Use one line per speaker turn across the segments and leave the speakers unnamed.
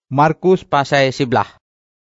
Markus pasal 11.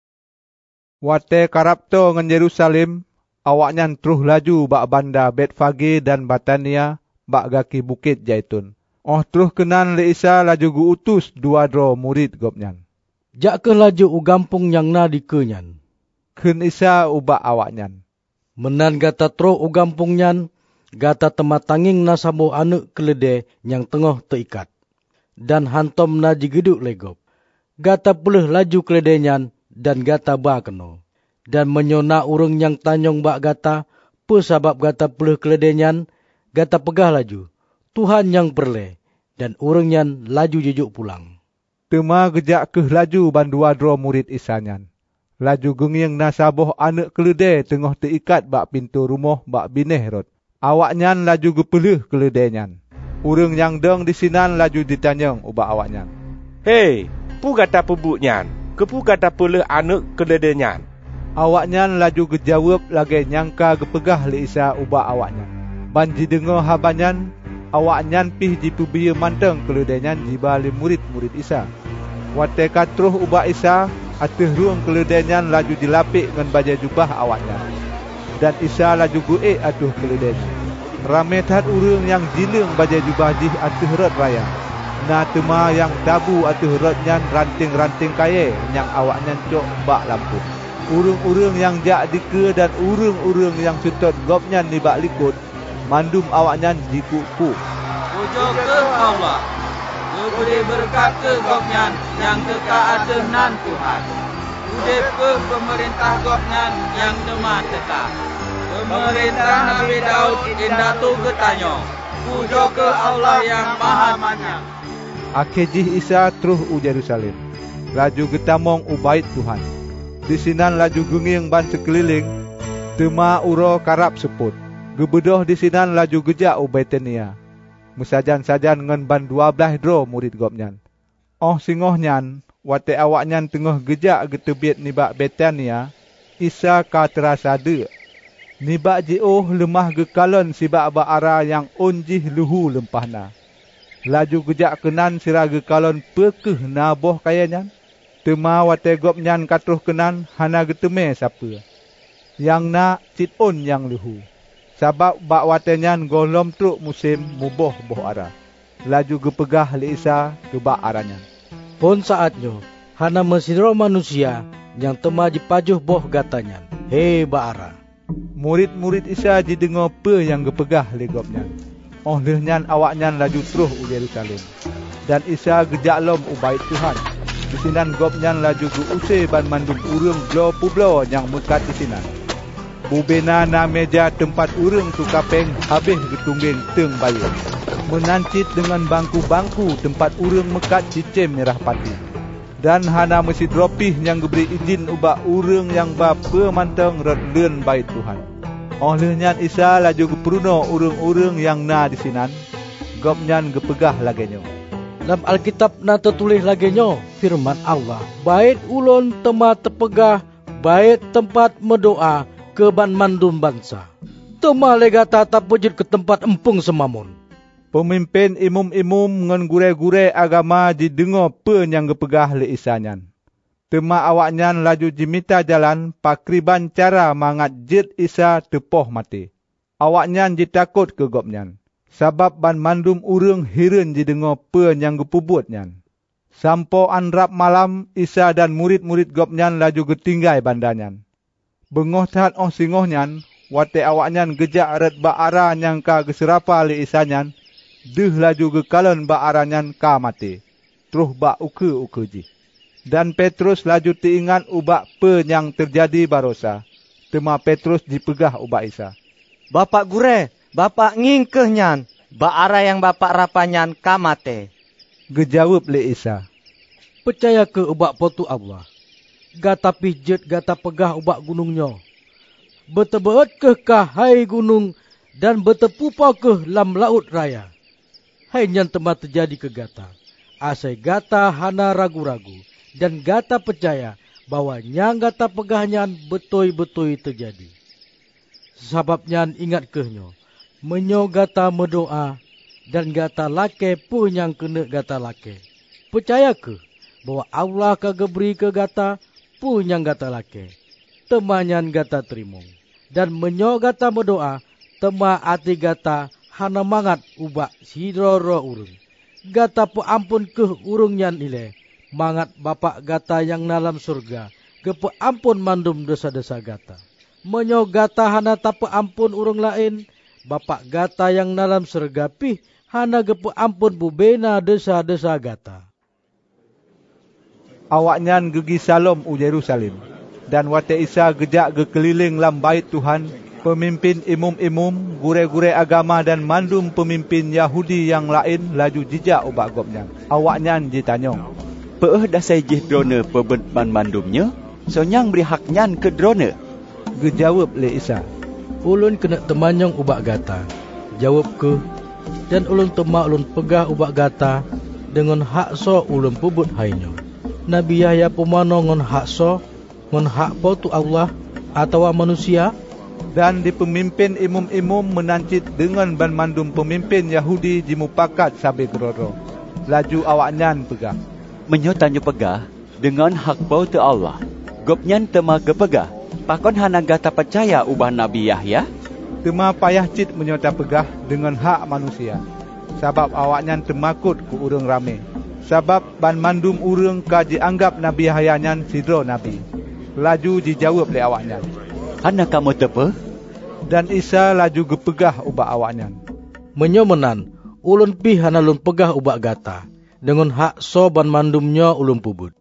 Wate karapto ngan Yerusalem, awaknyan terus laju bak bandar Betfage dan Batania bak gaki bukit Jaitun. Terus kenan le Isa laju guutus dua dro murid gopnyan.
Jak ke laju u gampung yang na dikenyan.
Ken Isa ubak awaknyan.
Menan gata tro u gampung nyan, gata temat tanging na sabo anak kelede yang tengah terikat. Dan hantom na jigeduk legop. Gata peleh laju keledenyan dan gata ba keno. Dan menyona urang yang tanyong bak gata, pesabab gata peleh keledenyan, gata pegah laju. Tuhan yang perle, dan urang nyan laju jejuk pulang.
Tema gejak keh laju bandua dro murid Isa nyan. Laju gengiang nasaboh anak kelede tengah terikat bak pintu rumah bak bineh rot. Awaknyan laju gepeleh keledenyan. Urang yang deng di sinan laju ditanyang ubak awaknyan.
Hei, pu kata pebuknyan, kepu kata pula anak keledenyan.
Awaknyan laju gejawab lagi nyangka gepegah le Isa ubak awaknyan. Banji dengar habanyan, awaknyan pih dipubiya manteng keledenyan jiba le murid-murid Isa. Wate katruh ubak Isa, ateh ruang keledenyan laju dilapik dengan baju jubah awaknyan. Dan Isa laju guek atuh keledenyan. Ramai tat urang yang jiling baju jubah jih atuh rot raya. Na tema yang tabu atuh rotnyan ranting-ranting kaya yang awaknyan cok bak lampu. Urang-urang yang jak dike dan urang-urang yang setut gopnyan ni bak likut, mandum awaknyan jikuku.
Pujo ke Allah, Beri berkat ke gopnyan yang kekal atas nan Tuhan. Udip ke pemerintah gopnyan yang demah tetap. Pemerintah Nabi Daud indah tu ketanyo. Pujo ke Allah yang maha manyang.
Akhirjih Isa terus u Yerusalem. Laju getamong u bait Tuhan. Di sinan laju gengiang ban sekeliling. Tema uro karap seput. Gebedoh di sinan laju gejak u Betania. Musajan-sajan ngan ban 12 dro murid gopnyan. Singohnyan, wate awaknyan tengah gejak getebiet nibak Betania. Isa ka terasa de. Nibak jioh lemah gekalon sibak bak ara yang onjih luhu lempahna. Laju gejak kenan siraga kalon pekeh naboh kayanyan. Tema wate gopnyan katruh kenan hana geteme siapa. Yang nak cit on yang luhu. Sabab bak watenyan golom truk musim muboh boh ara. Laju gepegah li Isa ke bak aranyan.
Pon saatnya, hana mesidro manusia yang tema dipajuh boh gatanyan. Hei bak ara.
Murid-murid Isa didengar pe yang gepegah li gopnyan. Lehnyan awaknyan laju terus u Yerusalem. Dan Isa gejak lom u bait Tuhan. Di sinan gopnyan laju geuse ban mandum urang blo-publo yang mekat di sinan. Bubena na meja tempat urang tu kapeng habis getungging teng bayu. Menancit dengan bangku-bangku tempat urang mekat cicim merah pati. Dan hana mesti dropih yang geberi izin ubak urang yang bapa manteng rot leun bait Tuhan. Lehnyan Isa laju geperuno urang-urang yang na di sinan. Gopnyan gepegah lagenyo.
Dalam Alkitab na tertulis lagenyo firman Allah. Bait ulun tema tepegah, bait tempat mendoa ke ban mandum bangsa. Tema legata tak pujud ke tempat empung semamun.
Pemimpin imum-imum ngan gure-gure agama didengar pe yang gepegah le Isa nyan. Tema awaknyan laju jimita jalan pakriban cara mangat jit Isa tepoh mati. Awaknyan jitakut ke gopnyan. Sabab ban mandum urang hireun didengar pe yang gepubut nyan. Sampo anrap malam Isa dan murid-murid gopnyan laju getinggai bandanyan. Bengoh tat singohnyan, wate awaknyan gejak ret bak ara yang ka geserapa li Isa nyan. Deh laju gekalon bak aranyan ka mati. Terus bak uke-uke ji. Dan Petrus laju teringat ubak pe yang terjadi barosa. Tema Petrus dipegah ubak Isa.
Bapak gure, bapak ngingkeh nyan. Bak ara yang bapak rapanyan kamate.
Gejawab le Isa.
Percaya ke ubak potu Allah. Gata pijet gata pegah ubak gunungnya. Betebeet ke hai gunung dan betepupa ke lam laut raya. Hai nyan tempat terjadi ke gata. Asai gata hana ragu-ragu. Dan gata percaya bahwa nyang gata pegahnya betul-betul terjadi. Sebabnya ingat kehnyo, menyo gata mendoa dan gata lake pun yang kena gata lake. Percaya ke bahwa Allah kagak beri ke gata punyang gata lake. Temanyan gata terimong. Dan menyo gata berdoa, tema ati gata hana mangat ubak sidoro urung. Gata peampun ke urungnya ile. Mangat bapak gata yang dalam surga. Gepe ampun mandum dosa-dosa gata. Menyo gata hana tak peampun urung lain. Bapak gata yang dalam surga pih hana gepe ampun bubena dosa-dosa gata.
Awaknyan gegi salom u Yerusalem. Dan wate Isa gejak ge keliling lam bait Tuhan, pemimpin imum-imum, gure-gure agama dan mandum pemimpin Yahudi yang lain laju jejak ubak gopnya. Awaknyan ditanyong,
"Peeh dasai jih drone pebenban mandumnya? Sonyang beri haknyan ke drone?"
Gejawab le Isa,
Ulun kena temanyong ubak gata. Jawab ke. Dan ulun temak ulun pegah ubak gata dengan hak so ulun pubut hainyo. Nabi Yahya pemano ngon hak so, ngon hak potu Allah atau manusia.
dan di pemimpin imum-imum menancit dengan ban mandum pemimpin Yahudi jimupakat sabe geroro. Laju awaknyan pegah.
"Menyo tanyo pegah dengan hak potu Allah. Gopnyan tema gepegah. Pakon hana gata percaya ubah Nabi Yahya?"
Tema payah cit menyota pegah dengan hak manusia. Sabab awaknyan temakut ku urang rame. Sabab ban mandum urang ka dianggap Nabi Yahya nyan sidro Nabi. Laju dijawab le awaknyan,
"Hana kamu tepe?"
Dan Isa laju gepegah ubak awaknyan.
Menyomenan, ulun pi hana ulun pegah ubak gata. Dengan hak so ban mandumnya ulun pubut.